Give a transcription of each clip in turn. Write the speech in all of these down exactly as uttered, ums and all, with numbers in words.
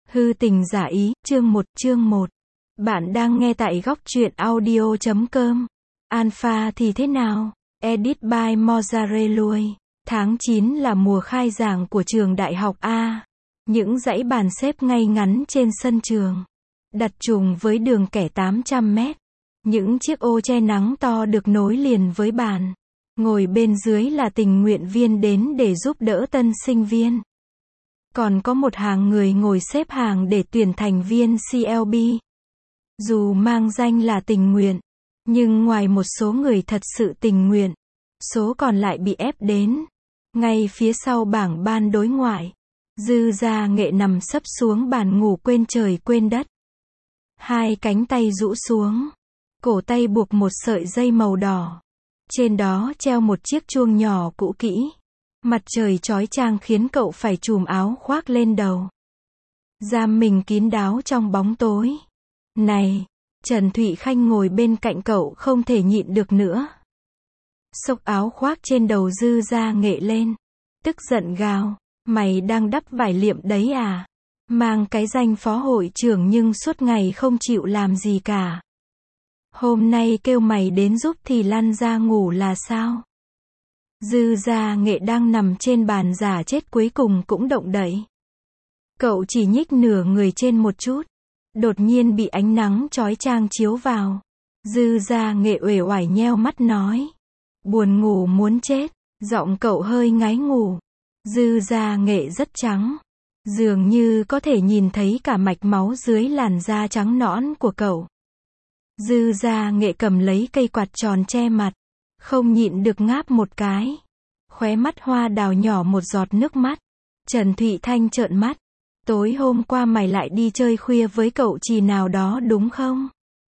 Hư tình giả ý, chương một, chương một. Bạn đang nghe tại góc truyện audio chấm com. Alpha thì thế nào? Edit by Mozarelui. Tháng chín là mùa khai giảng của trường đại học A. Những dãy bàn xếp ngay ngắn trên sân trường. Đặt trùng với đường kẻ tám trăm mét. Những chiếc ô che nắng to được nối liền với bàn. Ngồi bên dưới là tình nguyện viên đến để giúp đỡ tân sinh viên. Còn có một hàng người ngồi xếp hàng để tuyển thành viên xê lờ bê. Dù mang danh là tình nguyện, nhưng ngoài một số người thật sự tình nguyện, số còn lại bị ép đến. Ngay phía sau bảng ban đối ngoại, Dư Gia Nghệ nằm sấp xuống bàn ngủ quên trời quên đất. Hai cánh tay rũ xuống, cổ tay buộc một sợi dây màu đỏ. Trên đó treo một chiếc chuông nhỏ cũ kỹ. Mặt trời chói chang khiến cậu phải trùm áo khoác lên đầu. Giam mình kín đáo trong bóng tối. Này! Trần Thụy Khanh ngồi bên cạnh cậu không thể nhịn được nữa. Xốc áo khoác trên đầu Dư Gia Nghệ lên. Tức giận gào. Mày đang đắp vải liệm đấy à? Mang cái danh phó hội trưởng nhưng suốt ngày không chịu làm gì cả. Hôm nay kêu mày đến giúp thì lăn ra ngủ là sao? Dư Gia Nghệ đang nằm trên bàn giả chết cuối cùng cũng động đậy. Cậu chỉ nhích nửa người trên một chút. Đột nhiên bị ánh nắng chói chang chiếu vào. Dư Gia Nghệ uể oải nheo mắt nói. Buồn ngủ muốn chết. Giọng cậu hơi ngái ngủ. Dư Gia Nghệ rất trắng. Dường như có thể nhìn thấy cả mạch máu dưới làn da trắng nõn của cậu. Dư Gia Nghệ cầm lấy cây quạt tròn che mặt. Không nhịn được ngáp một cái. Khóe mắt hoa đào nhỏ một giọt nước mắt. Trần Thụy Thanh trợn mắt. Tối hôm qua mày lại đi chơi khuya với cậu Trì nào đó đúng không?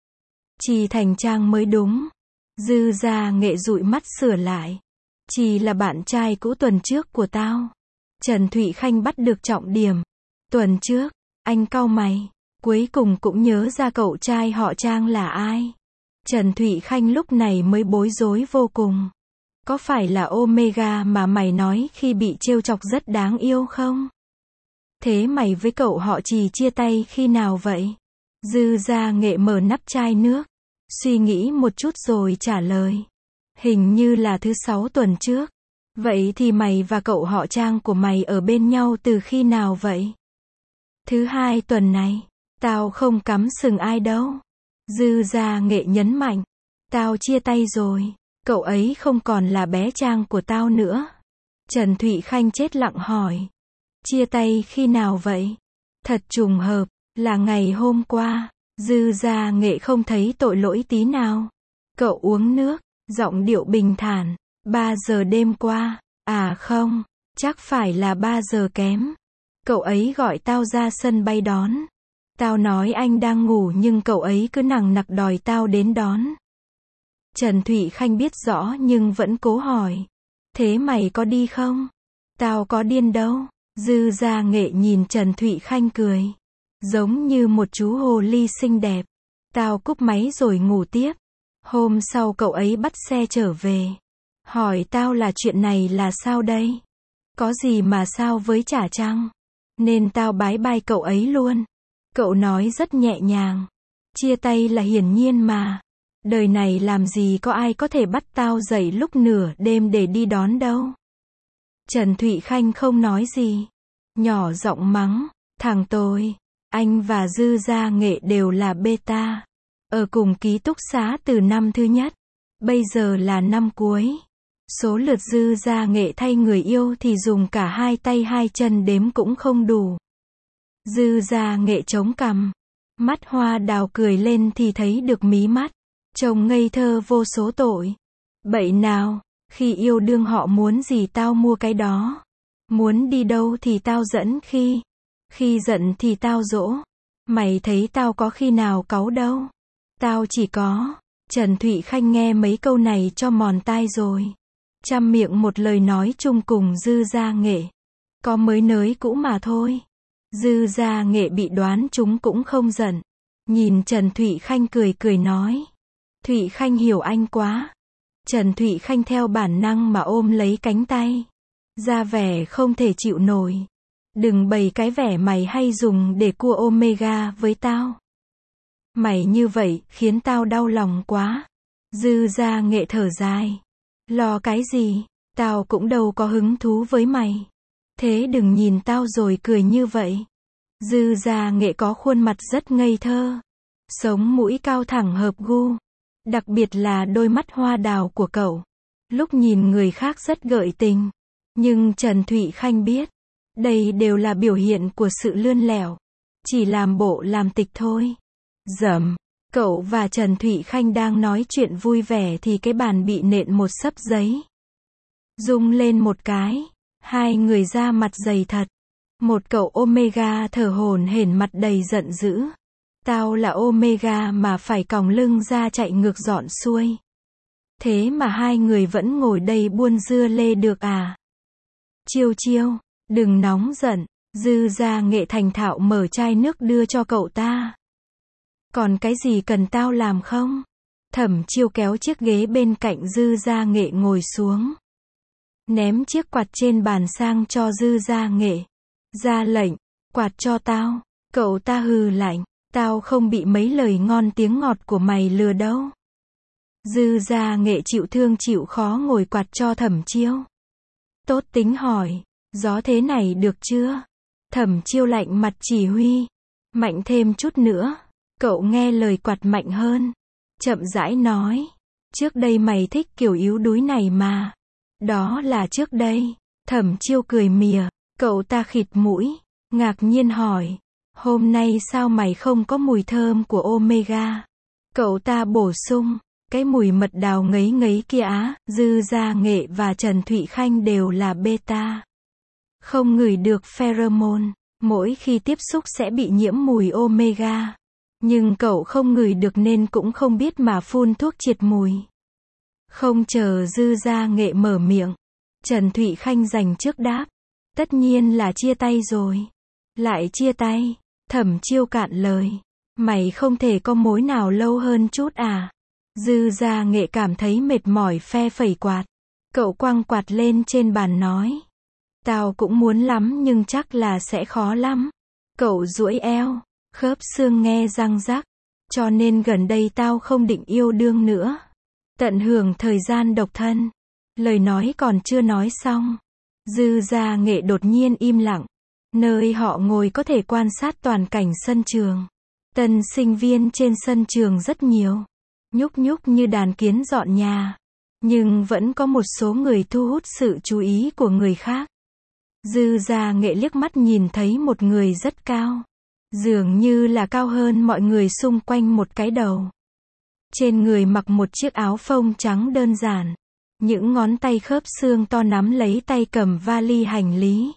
Trì Thành Trang mới đúng. Dư Gia Nghệ dụi mắt sửa lại. Trì là bạn trai cũ tuần trước của tao. Trần Thụy Khanh bắt được trọng điểm. Tuần trước, anh cau mày. Cuối cùng cũng nhớ ra cậu trai họ Trang là ai. Trần Thụy Khanh lúc này mới bối rối vô cùng. Có phải là Omega mà mày nói khi bị trêu chọc rất đáng yêu không? Thế mày với cậu họ Trì chia tay khi nào vậy? Dư Gia Nghệ mở nắp chai nước. Suy nghĩ một chút rồi trả lời. Hình như là thứ sáu tuần trước. Vậy thì mày và cậu họ Trang của mày ở bên nhau từ khi nào vậy? Thứ hai tuần này. Tao không cắm sừng ai đâu. Dư Gia Nghệ nhấn mạnh. Tao chia tay rồi. Cậu ấy không còn là bé Trang của tao nữa. Trần Thụy Khanh chết lặng hỏi. Chia tay khi nào vậy? Thật trùng hợp, là ngày hôm qua. Dư Gia Nghệ không thấy tội lỗi tí nào. Cậu uống nước, giọng điệu bình thản. Ba giờ đêm qua. À không, chắc phải là ba giờ kém. Cậu ấy gọi tao ra sân bay đón. Tao nói anh đang ngủ nhưng cậu ấy cứ nằng nặc đòi tao đến đón. Trần Thụy Khanh biết rõ nhưng vẫn cố hỏi. Thế mày có đi không? Tao có điên đâu. Dư Gia Nghệ nhìn Trần Thụy Khanh cười. Giống như một chú hồ ly xinh đẹp. Tao cúp máy rồi ngủ tiếp. Hôm sau cậu ấy bắt xe trở về. Hỏi tao là chuyện này là sao đây? Có gì mà sao với chả chăng? Nên tao bái bai cậu ấy luôn. Cậu nói rất nhẹ nhàng. Chia tay là hiển nhiên mà. Đời này làm gì có ai có thể bắt tao dậy lúc nửa đêm để đi đón đâu. Trần Thụy Khanh không nói gì. Nhỏ giọng mắng. Thằng tôi. Anh và Dư Gia Nghệ đều là beta. Ở cùng ký túc xá từ năm thứ nhất. Bây giờ là năm cuối. Số lượt Dư Gia Nghệ thay người yêu thì dùng cả hai tay hai chân đếm cũng không đủ. Dư Gia Nghệ chống cằm. Mắt hoa đào cười lên thì thấy được mí mắt. Trông ngây thơ vô số tội. Bậy nào, khi yêu đương họ muốn gì tao mua cái đó. Muốn đi đâu thì tao dẫn khi. Khi giận thì tao dỗ. Mày thấy tao có khi nào cáu đâu. Tao chỉ có. Trần Thụy Khanh nghe mấy câu này cho mòn tai rồi. Trăm miệng một lời nói chung cùng Dư Gia Nghệ. Có mới nới cũ mà thôi. Dư Gia Nghệ bị đoán chúng cũng không giận. Nhìn Trần Thụy Khanh cười cười nói. Thụy Khanh hiểu anh quá. Trần Thụy Khanh theo bản năng mà ôm lấy cánh tay. Ra vẻ không thể chịu nổi. Đừng bày cái vẻ mày hay dùng để cua Omega với tao. Mày như vậy, khiến tao đau lòng quá. Dư Gia Nghệ thở dài. Lo cái gì, tao cũng đâu có hứng thú với mày. Thế đừng nhìn tao rồi cười như vậy. Dư Gia Nghệ có khuôn mặt rất ngây thơ. Sống mũi cao thẳng hợp gu. Đặc biệt là đôi mắt hoa đào của cậu. Lúc nhìn người khác rất gợi tình. Nhưng Trần Thụy Khanh biết. Đây đều là biểu hiện của sự lươn lẻo. Chỉ làm bộ làm tịch thôi. Dầm. Cậu và Trần Thụy Khanh đang nói chuyện vui vẻ thì cái bàn bị nện một xấp giấy. Rung lên một cái. Hai người ra mặt dày thật. Một cậu Omega thở hổn hển mặt đầy giận dữ. Tao là Omega mà phải còng lưng ra chạy ngược dọn xuôi. Thế mà hai người vẫn ngồi đây buôn dưa lê được à? Chiêu chiêu, đừng nóng giận. Dư Gia Nghệ thành thạo mở chai nước đưa cho cậu ta. Còn cái gì cần tao làm không? Thẩm Chiêu kéo chiếc ghế bên cạnh Dư Gia Nghệ ngồi xuống. Ném chiếc quạt trên bàn sang cho Dư Gia Nghệ. Ra lệnh, quạt cho tao. Cậu ta hừ lạnh. Tao không bị mấy lời ngon tiếng ngọt của mày lừa đâu. Dư Gia Nghệ chịu thương chịu khó ngồi quạt cho Thẩm Chiêu. Tốt tính hỏi, gió thế này được chưa? Thẩm Chiêu lạnh mặt chỉ huy. Mạnh thêm chút nữa. Cậu nghe lời quạt mạnh hơn. Chậm rãi nói. Trước đây mày thích kiểu yếu đuối này mà. Đó là trước đây. Thẩm Chiêu cười mỉa. Cậu ta khịt mũi. Ngạc nhiên hỏi. Hôm nay sao mày không có mùi thơm của Omega? Cậu ta bổ sung. Cái mùi mật đào ngấy ngấy kia á. Dư Gia Nghệ và Trần Thụy Khanh đều là beta. Không ngửi được pheromone. Mỗi khi tiếp xúc sẽ bị nhiễm mùi Omega. Nhưng cậu không ngửi được nên cũng không biết mà phun thuốc triệt mùi. Không chờ Dư Gia Nghệ mở miệng. Trần Thụy Khanh giành trước đáp. Tất nhiên là chia tay rồi. Lại chia tay. Thẩm Chiêu cạn lời. Mày không thể có mối nào lâu hơn chút à? Dư Gia Nghệ cảm thấy mệt mỏi phe phẩy quạt. Cậu quăng quạt lên trên bàn nói. Tao cũng muốn lắm nhưng chắc là sẽ khó lắm. Cậu duỗi eo. Khớp xương nghe răng rắc. Cho nên gần đây tao không định yêu đương nữa. Tận hưởng thời gian độc thân. Lời nói còn chưa nói xong. Dư Gia Nghệ đột nhiên im lặng. Nơi họ ngồi có thể quan sát toàn cảnh sân trường. Tân sinh viên trên sân trường rất nhiều. Nhúc nhúc như đàn kiến dọn nhà. Nhưng vẫn có một số người thu hút sự chú ý của người khác. Dư Gia Nghệ liếc mắt nhìn thấy một người rất cao. Dường như là cao hơn mọi người xung quanh một cái đầu. Trên người mặc một chiếc áo phông trắng đơn giản. Những ngón tay khớp xương to nắm lấy tay cầm vali hành lý.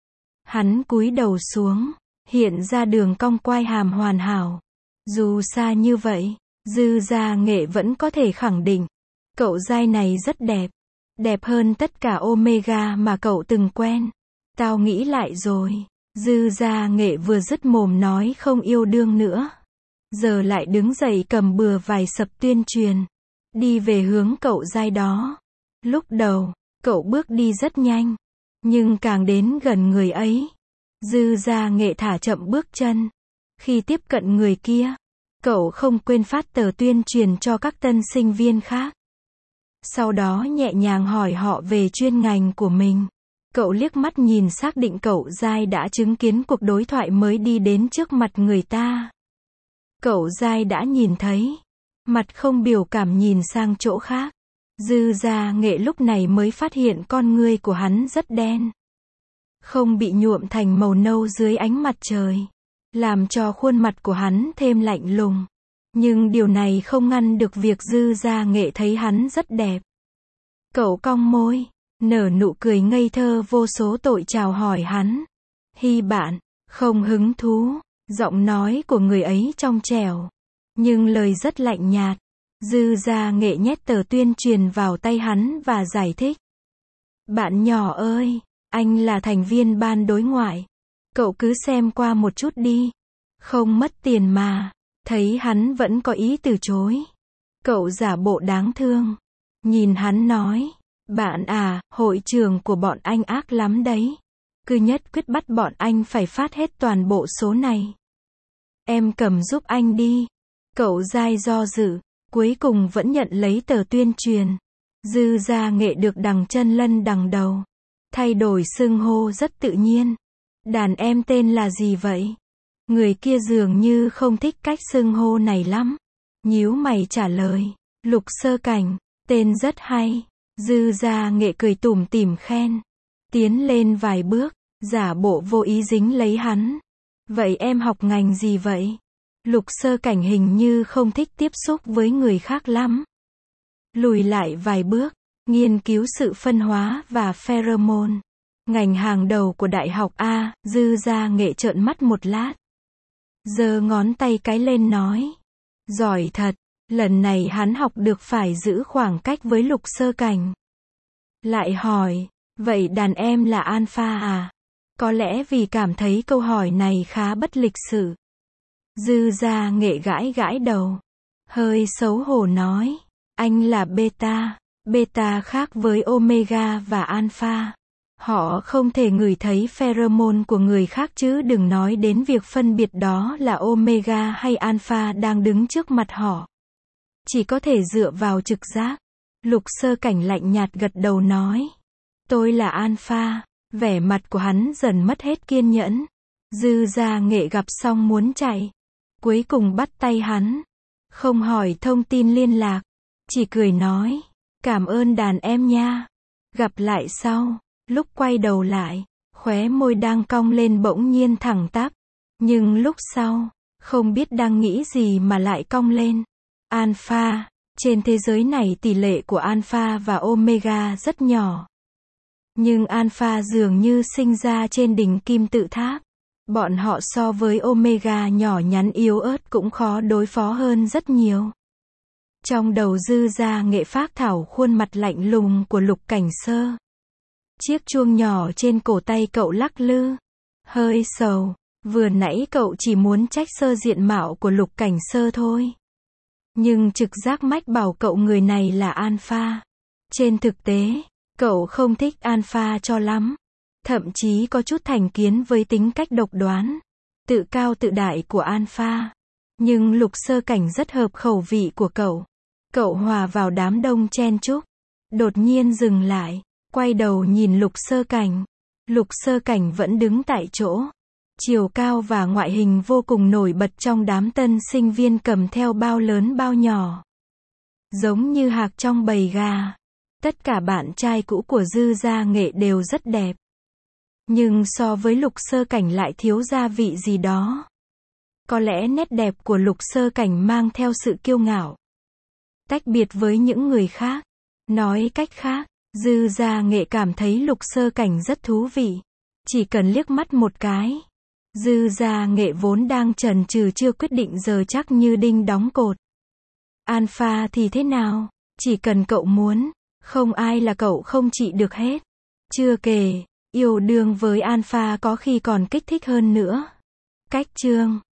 Hắn cúi đầu xuống, hiện ra đường cong quai hàm hoàn hảo. Dù xa như vậy, Dư Gia Nghệ vẫn có thể khẳng định. Cậu giai này rất đẹp. Đẹp hơn tất cả Omega mà cậu từng quen. Tao nghĩ lại rồi. Dư Gia Nghệ vừa dứt mồm nói không yêu đương nữa. Giờ lại đứng dậy cầm bừa vài sập tuyên truyền. Đi về hướng cậu giai đó. Lúc đầu, cậu bước đi rất nhanh. Nhưng càng đến gần người ấy, Dư Gia Nghệ thả chậm bước chân. Khi tiếp cận người kia, cậu không quên phát tờ tuyên truyền cho các tân sinh viên khác. Sau đó nhẹ nhàng hỏi họ về chuyên ngành của mình. Cậu liếc mắt nhìn xác định cậu giai đã chứng kiến cuộc đối thoại mới đi đến trước mặt người ta. Cậu giai đã nhìn thấy. Mặt không biểu cảm nhìn sang chỗ khác. Dư Gia Nghệ lúc này mới phát hiện con ngươi của hắn rất đen. Không bị nhuộm thành màu nâu dưới ánh mặt trời. Làm cho khuôn mặt của hắn thêm lạnh lùng. Nhưng điều này không ngăn được việc Dư Gia Nghệ thấy hắn rất đẹp. Cậu cong môi, nở nụ cười ngây thơ vô số tội chào hỏi hắn. Hi bạn, không hứng thú. Giọng nói của người ấy trong trẻo. Nhưng lời rất lạnh nhạt. Dư Gia Nghệ nhét tờ tuyên truyền vào tay hắn và giải thích. Bạn nhỏ ơi, anh là thành viên ban đối ngoại. Cậu cứ xem qua một chút đi. Không mất tiền mà. Thấy hắn vẫn có ý từ chối. Cậu giả bộ đáng thương. Nhìn hắn nói. Bạn à, hội trường của bọn anh ác lắm đấy. cứ nhất quyết bắt bọn anh phải phát hết toàn bộ số này. Em cầm giúp anh đi. Cậu dai do dự, cuối cùng vẫn nhận lấy tờ tuyên truyền. Dư Gia Nghệ được đằng chân lân đằng đầu. Thay đổi xưng hô rất tự nhiên. Đàn em tên là gì vậy? Người kia dường như không thích cách xưng hô này lắm. Nhíu mày trả lời. Lục Sơ Cảnh, tên rất hay. Dư Gia Nghệ cười tủm tỉm khen. Tiến lên vài bước, giả bộ vô ý dính lấy hắn. Vậy em học ngành gì vậy? Lục Sơ Cảnh hình như không thích tiếp xúc với người khác lắm. Lùi lại vài bước, nghiên cứu sự phân hóa và pheromone. Ngành hàng đầu của Đại học A, Dư Gia Nghệ trợn mắt một lát. Giơ ngón tay cái lên nói. Giỏi thật, lần này hắn học được phải giữ khoảng cách với Lục Sơ Cảnh. Lại hỏi, vậy đàn em là alpha à? Có lẽ vì cảm thấy câu hỏi này khá bất lịch sự. Dư Gia Nghệ gãi gãi đầu. Hơi xấu hổ nói. Anh là beta. Beta khác với omega và alpha. Họ không thể ngửi thấy pheromone của người khác chứ đừng nói đến việc phân biệt đó là omega hay alpha đang đứng trước mặt họ. Chỉ có thể dựa vào trực giác. Lục Sơ Cảnh lạnh nhạt gật đầu nói. Tôi là alpha. Vẻ mặt của hắn dần mất hết kiên nhẫn. Dư Gia Nghệ gặp xong muốn chạy. Cuối cùng bắt tay hắn. Không hỏi thông tin liên lạc. Chỉ cười nói. Cảm ơn đàn em nha. Gặp lại sau. Lúc quay đầu lại, khóe môi đang cong lên bỗng nhiên thẳng tắp. Nhưng lúc sau, không biết đang nghĩ gì mà lại cong lên. Alpha. Trên thế giới này tỷ lệ của alpha và omega rất nhỏ. Nhưng alpha dường như sinh ra trên đỉnh kim tự tháp. Bọn họ so với omega nhỏ nhắn yếu ớt cũng khó đối phó hơn rất nhiều. Trong đầu Dư Gia Nghệ phác thảo khuôn mặt lạnh lùng của Lục Cảnh Sơ. Chiếc chuông nhỏ trên cổ tay cậu lắc lư. Hơi sầu. Vừa nãy cậu chỉ muốn trách sơ diện mạo của Lục Cảnh Sơ thôi. Nhưng trực giác mách bảo cậu người này là alpha. Trên thực tế, cậu không thích alpha cho lắm. Thậm chí có chút thành kiến với tính cách độc đoán, tự cao tự đại của alpha. Nhưng Lục Sơ Cảnh rất hợp khẩu vị của cậu. Cậu hòa vào đám đông chen chúc. Đột nhiên dừng lại. Quay đầu nhìn Lục Sơ Cảnh. Lục Sơ Cảnh vẫn đứng tại chỗ. Chiều cao và ngoại hình vô cùng nổi bật trong đám tân sinh viên cầm theo bao lớn bao nhỏ. Giống như hạc trong bầy gà. Tất cả bạn trai cũ của Dư Gia Nghệ đều rất đẹp. Nhưng so với Lục Sơ Cảnh lại thiếu gia vị gì đó. Có lẽ nét đẹp của Lục Sơ Cảnh mang theo sự kiêu ngạo. Tách biệt với những người khác. Nói cách khác, Dư Gia Nghệ cảm thấy Lục Sơ Cảnh rất thú vị. Chỉ cần liếc mắt một cái. Dư Gia Nghệ vốn đang chần chừ chưa quyết định giờ chắc như đinh đóng cột. Alpha thì thế nào? Chỉ cần cậu muốn, không ai là cậu không trị được hết. Chưa kể, yêu đương với alpha có khi còn kích thích hơn nữa. Cách chương